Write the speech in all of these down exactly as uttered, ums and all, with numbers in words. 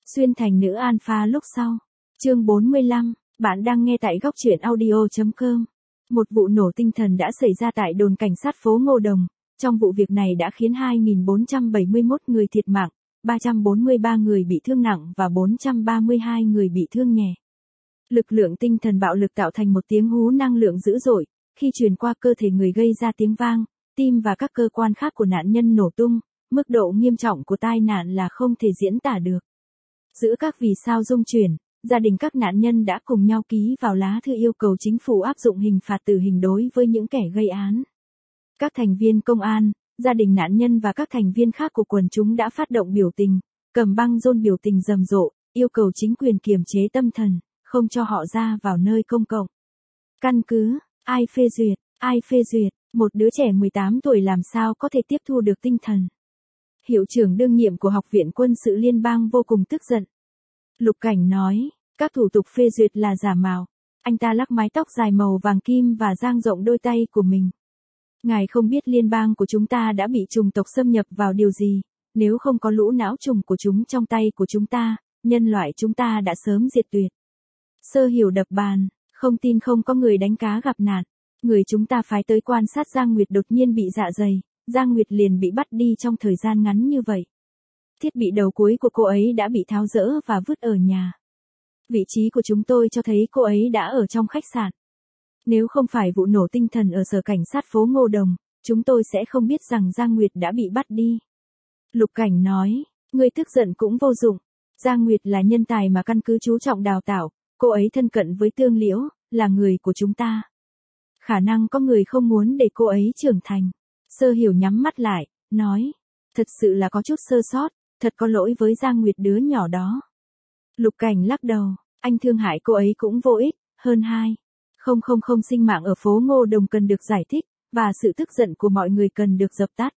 Xuyên thành nữ alpha lúc sau. Chương bốn mươi lăm, bạn đang nghe tại góc truyện audio chấm com. Một vụ nổ tinh thần đã xảy ra tại đồn cảnh sát phố Ngô Đồng. Trong vụ việc này đã khiến hai nghìn bốn trăm bảy mươi mốt người thiệt mạng, ba trăm bốn mươi ba người bị thương nặng và bốn trăm ba mươi hai người bị thương nhẹ. Lực lượng tinh thần bạo lực tạo thành một tiếng hú năng lượng dữ dội, khi truyền qua cơ thể người gây ra tiếng vang, tim và các cơ quan khác của nạn nhân nổ tung, mức độ nghiêm trọng của tai nạn là không thể diễn tả được. Giữa các vì sao rung chuyển, gia đình các nạn nhân đã cùng nhau ký vào lá thư yêu cầu chính phủ áp dụng hình phạt tử hình đối với những kẻ gây án. Các thành viên công an, gia đình nạn nhân và các thành viên khác của quần chúng đã phát động biểu tình, cầm băng rôn biểu tình rầm rộ, yêu cầu chính quyền kiềm chế tâm thần, không cho họ ra vào nơi công cộng. Căn cứ, ai phê duyệt, ai phê duyệt, một đứa trẻ mười tám tuổi làm sao có thể tiếp thu được tinh thần. Hiệu trưởng đương nhiệm của Học viện Quân sự Liên bang vô cùng tức giận. Lục Cảnh nói, các thủ tục phê duyệt là giả mạo. Anh ta lắc mái tóc dài màu vàng kim và dang rộng đôi tay của mình. Ngài không biết liên bang của chúng ta đã bị chủng tộc xâm nhập vào điều gì, nếu không có lũ não trùng của chúng trong tay của chúng ta, nhân loại chúng ta đã sớm diệt tuyệt. Sơ Hiểu đập bàn, không tin không có người đánh cá gặp nạn. Người chúng ta phái tới quan sát Giang Nguyệt đột nhiên bị dạ dày, Giang Nguyệt liền bị bắt đi trong thời gian ngắn như vậy. Thiết bị đầu cuối của cô ấy đã bị tháo dỡ và vứt ở nhà. Vị trí của chúng tôi cho thấy cô ấy đã ở trong khách sạn. Nếu không phải vụ nổ tinh thần ở sở cảnh sát phố Ngô Đồng, chúng tôi sẽ không biết rằng Giang Nguyệt đã bị bắt đi. Lục Cảnh nói, người tức giận cũng vô dụng. Giang Nguyệt là nhân tài mà căn cứ chú trọng đào tạo, cô ấy thân cận với Tương Liễu, là người của chúng ta. Khả năng có người không muốn để cô ấy trưởng thành. Sơ Hiểu nhắm mắt lại, nói, thật sự là có chút sơ sót, thật có lỗi với Giang Nguyệt đứa nhỏ đó. Lục Cảnh lắc đầu, anh thương hại cô ấy cũng vô ích, hơn hai. Không không không sinh mạng ở phố Ngô Đồng cần được giải thích, và sự tức giận của mọi người cần được dập tắt.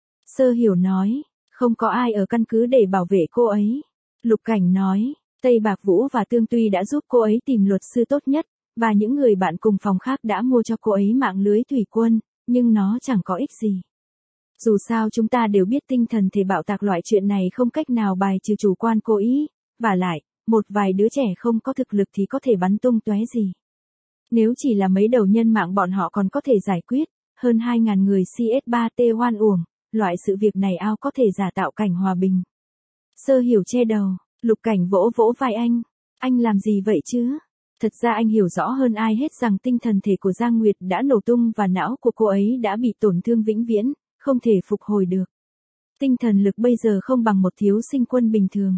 Sơ Hiểu nói, không có ai ở căn cứ để bảo vệ cô ấy. Lục Cảnh nói, Tây Bạc Vũ và Tương Tuy đã giúp cô ấy tìm luật sư tốt nhất, và những người bạn cùng phòng khác đã mua cho cô ấy mạng lưới thủy quân, nhưng nó chẳng có ích gì. Dù sao chúng ta đều biết tinh thần thể bạo tạc loại chuyện này không cách nào bài trừ chủ quan cố ý, và lại, một vài đứa trẻ không có thực lực thì có thể bắn tung tóe gì. Nếu chỉ là mấy đầu nhân mạng bọn họ còn có thể giải quyết, hơn hai nghìn người C S ba T hoan uổng, loại sự việc này ao có thể giả tạo cảnh hòa bình. Sơ Hiểu che đầu, Lục Cảnh vỗ vỗ vai anh, anh làm gì vậy chứ? Thật ra anh hiểu rõ hơn ai hết rằng tinh thần thể của Giang Nguyệt đã nổ tung và não của cô ấy đã bị tổn thương vĩnh viễn, không thể phục hồi được. Tinh thần lực bây giờ không bằng một thiếu sinh quân bình thường.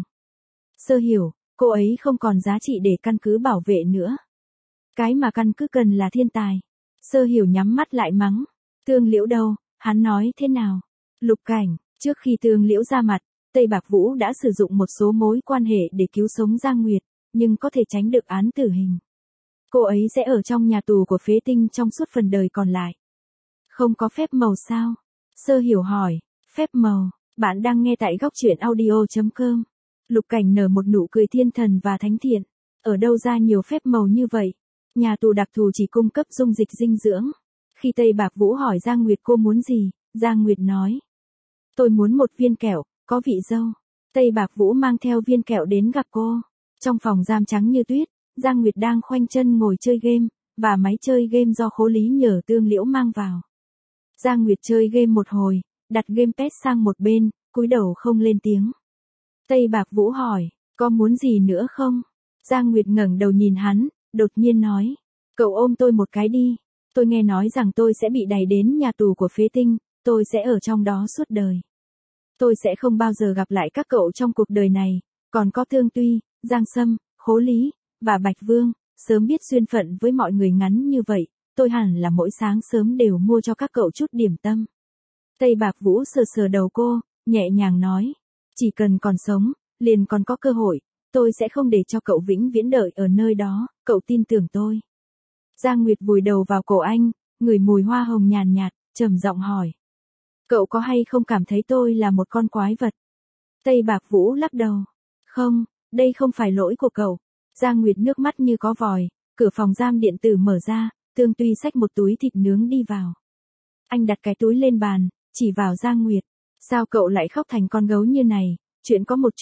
Sơ Hiểu, cô ấy không còn giá trị để căn cứ bảo vệ nữa. Cái mà căn cứ cần là thiên tài. Sơ Hiểu nhắm mắt lại mắng. Tương Liễu đâu, hắn nói thế nào? Lục Cảnh, trước khi Tương Liễu ra mặt, Tây Bạc Vũ đã sử dụng một số mối quan hệ để cứu sống Giang Nguyệt, nhưng có thể tránh được án tử hình. Cô ấy sẽ ở trong nhà tù của phế tinh trong suốt phần đời còn lại. Không có phép màu sao? Sơ Hiểu hỏi, phép màu, bạn đang nghe tại góc truyện audio chấm com. Lục Cảnh nở một nụ cười thiên thần và thánh thiện. Ở đâu ra nhiều phép màu như vậy? Nhà tù đặc thù chỉ cung cấp dung dịch dinh dưỡng. Khi Tây Bạc Vũ hỏi Giang Nguyệt cô muốn gì, Giang Nguyệt nói. Tôi muốn một viên kẹo, có vị dâu. Tây Bạc Vũ mang theo viên kẹo đến gặp cô. Trong phòng giam trắng như tuyết, Giang Nguyệt đang khoanh chân ngồi chơi game, và máy chơi game do Khố Lý nhờ Tương Liễu mang vào. Giang Nguyệt chơi game một hồi, đặt gamepad sang một bên, cúi đầu không lên tiếng. Tây Bạc Vũ hỏi, có muốn gì nữa không? Giang Nguyệt ngẩng đầu nhìn hắn, đột nhiên nói, cậu ôm tôi một cái đi. Tôi nghe nói rằng tôi sẽ bị đày đến nhà tù của phế tinh, tôi sẽ ở trong đó suốt đời. Tôi sẽ không bao giờ gặp lại các cậu trong cuộc đời này, còn có Tương Tuy, Giang Sâm, Khố Lý, và Bạch Vương, sớm biết duyên phận với mọi người ngắn như vậy, tôi hẳn là mỗi sáng sớm đều mua cho các cậu chút điểm tâm. Tây Bạc Vũ sờ sờ đầu cô, nhẹ nhàng nói, chỉ cần còn sống, liền còn có cơ hội, tôi sẽ không để cho cậu vĩnh viễn đợi ở nơi đó, cậu tin tưởng tôi. Giang Nguyệt vùi đầu vào cổ anh, ngửi mùi hoa hồng nhàn nhạt, trầm giọng hỏi. Cậu có hay không cảm thấy tôi là một con quái vật? Tây Bạc Vũ lắc đầu. Không, đây không phải lỗi của cậu. Giang Nguyệt nước mắt như có vòi, cửa phòng giam điện tử mở ra, Tương Tuy xách một túi thịt nướng đi vào. Anh đặt cái túi lên bàn, chỉ vào Giang Nguyệt. Sao cậu lại khóc thành con gấu như này? Chuyện có một chút,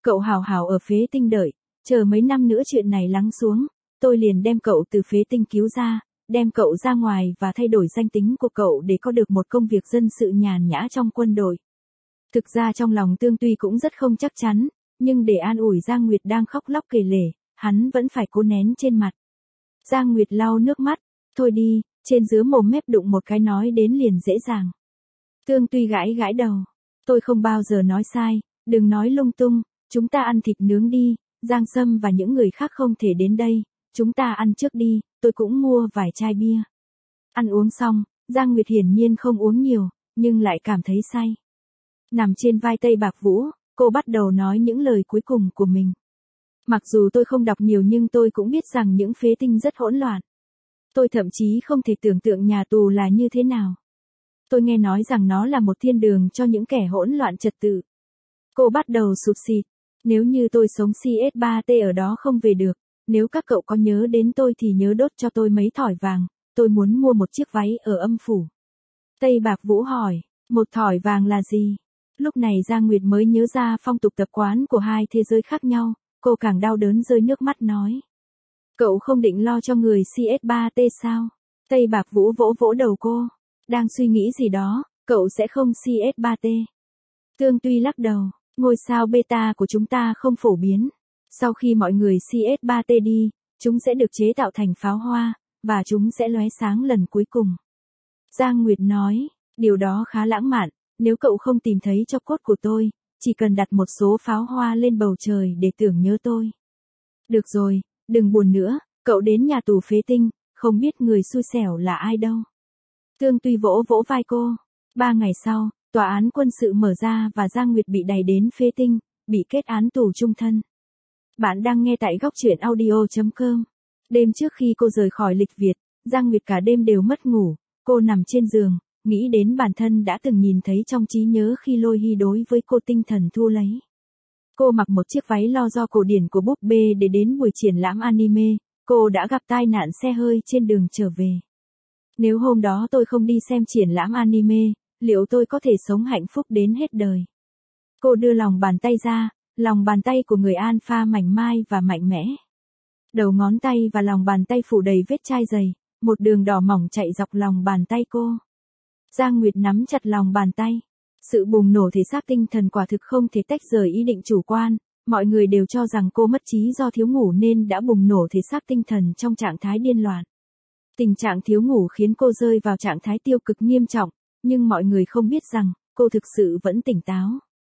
Cậu hào hào ở phế tinh đợi, chờ mấy năm nữa chuyện này lắng xuống, tôi liền đem cậu từ phế tinh cứu ra, đem cậu ra ngoài và thay đổi danh tính của cậu để có được một công việc dân sự nhàn nhã trong quân đội. Thực ra trong lòng Tương Tuy cũng rất không chắc chắn, nhưng để an ủi Giang Nguyệt đang khóc lóc kể lể, hắn vẫn phải cố nén trên mặt. Giang Nguyệt lau nước mắt, thôi đi, trên dưới mồm mép đụng một cái nói đến liền dễ dàng. Tương Tuy gãi gãi đầu, tôi không bao giờ nói sai, đừng nói lung tung, chúng ta ăn thịt nướng đi, Giang Sâm và những người khác không thể đến đây, chúng ta ăn trước đi, tôi cũng mua vài chai bia. Ăn uống xong, Giang Nguyệt hiển nhiên không uống nhiều, nhưng lại cảm thấy say. Nằm trên vai Tây Bạc Vũ, cô bắt đầu nói những lời cuối cùng của mình. Mặc dù tôi không đọc nhiều nhưng tôi cũng biết rằng những phế tinh rất hỗn loạn. Tôi thậm chí không thể tưởng tượng nhà tù là như thế nào. Tôi nghe nói rằng nó là một thiên đường cho những kẻ hỗn loạn trật tự. Cô bắt đầu sụt sịt. Nếu như tôi sống C S ba T ở đó không về được, nếu các cậu có nhớ đến tôi thì nhớ đốt cho tôi mấy thỏi vàng, tôi muốn mua một chiếc váy ở âm phủ. Tây Bạc Vũ hỏi, một thỏi vàng là gì? Lúc này Giang Nguyệt mới nhớ ra phong tục tập quán của hai thế giới khác nhau, cô càng đau đớn rơi nước mắt nói. Cậu không định lo cho người C S ba T sao? Tây Bạc Vũ vỗ vỗ đầu cô, đang suy nghĩ gì đó, cậu sẽ không C S ba T. Tương Tuy lắc đầu, ngôi sao beta của chúng ta không phổ biến. Sau khi mọi người C S ba T đi, chúng sẽ được chế tạo thành pháo hoa, và chúng sẽ lóe sáng lần cuối cùng. Giang Nguyệt nói, điều đó khá lãng mạn, nếu cậu không tìm thấy cho cốt của tôi, chỉ cần đặt một số pháo hoa lên bầu trời để tưởng nhớ tôi. Được rồi, đừng buồn nữa, cậu đến nhà tù phế tinh, không biết người xui xẻo là ai đâu. Tương Tuy vỗ vỗ vai cô. Ba ngày sau, tòa án quân sự mở ra và Giang Nguyệt bị đày đến phế tinh, bị kết án tù chung thân. Bạn đang nghe tại góc truyện audio chấm com. Đêm trước khi cô rời khỏi lịch Việt, Giang Nguyệt cả đêm đều mất ngủ, cô nằm trên giường, nghĩ đến bản thân đã từng nhìn thấy trong trí nhớ khi Lôi Hy đối với cô tinh thần thu lấy. Cô mặc một chiếc váy lo do cổ điển của búp bê để đến buổi triển lãm anime, cô đã gặp tai nạn xe hơi trên đường trở về. Nếu hôm đó tôi không đi xem triển lãm anime, liệu tôi có thể sống hạnh phúc đến hết đời? Cô đưa lòng bàn tay ra, lòng bàn tay của người alpha mảnh mai và mạnh mẽ. Đầu ngón tay và lòng bàn tay phủ đầy vết chai dày, một đường đỏ mỏng chạy dọc lòng bàn tay cô. Giang Nguyệt nắm chặt lòng bàn tay. Sự bùng nổ thể xác tinh thần quả thực không thể tách rời ý định chủ quan, mọi người đều cho rằng cô mất trí do thiếu ngủ nên đã bùng nổ thể xác tinh thần trong trạng thái điên loạn. Tình trạng thiếu ngủ khiến cô rơi vào trạng thái tiêu cực nghiêm trọng, nhưng mọi người không biết rằng, cô thực sự vẫn tỉnh táo.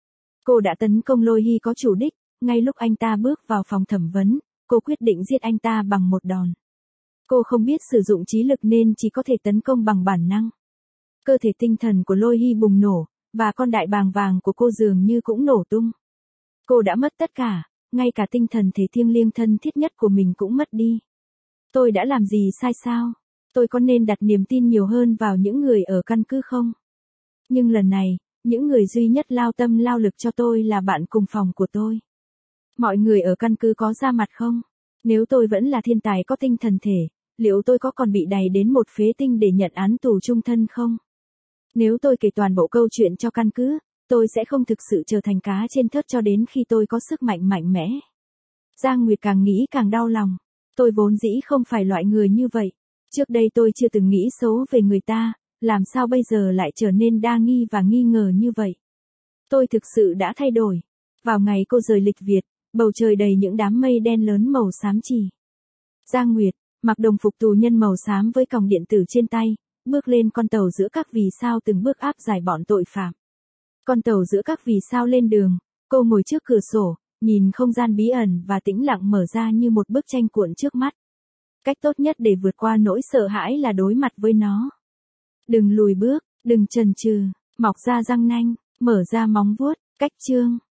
Cô đã tấn công Lôi Hy có chủ đích, ngay lúc anh ta bước vào phòng thẩm vấn, cô quyết định giết anh ta bằng một đòn. Cô không biết sử dụng trí lực nên chỉ có thể tấn công bằng bản năng. Cơ thể tinh thần của Lôi Hy bùng nổ, và con đại bàng vàng của cô dường như cũng nổ tung. Cô đã mất tất cả, ngay cả tinh thần thể thiêng liêng thân thiết nhất của mình cũng mất đi. Tôi đã làm gì sai sao? Tôi có nên đặt niềm tin nhiều hơn vào những người ở căn cứ không? Nhưng lần này, những người duy nhất lao tâm lao lực cho tôi là bạn cùng phòng của tôi. Mọi người ở căn cứ có ra mặt không? Nếu tôi vẫn là thiên tài có tinh thần thể, liệu tôi có còn bị đày đến một phế tinh để nhận án tù chung thân không? Nếu tôi kể toàn bộ câu chuyện cho căn cứ, tôi sẽ không thực sự trở thành cá trên thớt cho đến khi tôi có sức mạnh mạnh mẽ. Giang Nguyệt càng nghĩ càng đau lòng. Tôi vốn dĩ không phải loại người như vậy. Trước đây tôi chưa từng nghĩ xấu về người ta, làm sao bây giờ lại trở nên đa nghi và nghi ngờ như vậy? Tôi thực sự đã thay đổi. Vào ngày cô rời lịch Việt, bầu trời đầy những đám mây đen lớn màu xám chì. Giang Nguyệt, mặc đồng phục tù nhân màu xám với còng điện tử trên tay, bước lên con tàu giữa các vì sao từng bước áp giải bọn tội phạm. Con tàu giữa các vì sao lên đường, cô ngồi trước cửa sổ, nhìn không gian bí ẩn và tĩnh lặng mở ra như một bức tranh cuộn trước mắt. Cách tốt nhất để vượt qua nỗi sợ hãi là đối mặt với nó. Đừng lùi bước, đừng chần chừ, mọc ra răng nanh, mở ra móng vuốt, cách chương.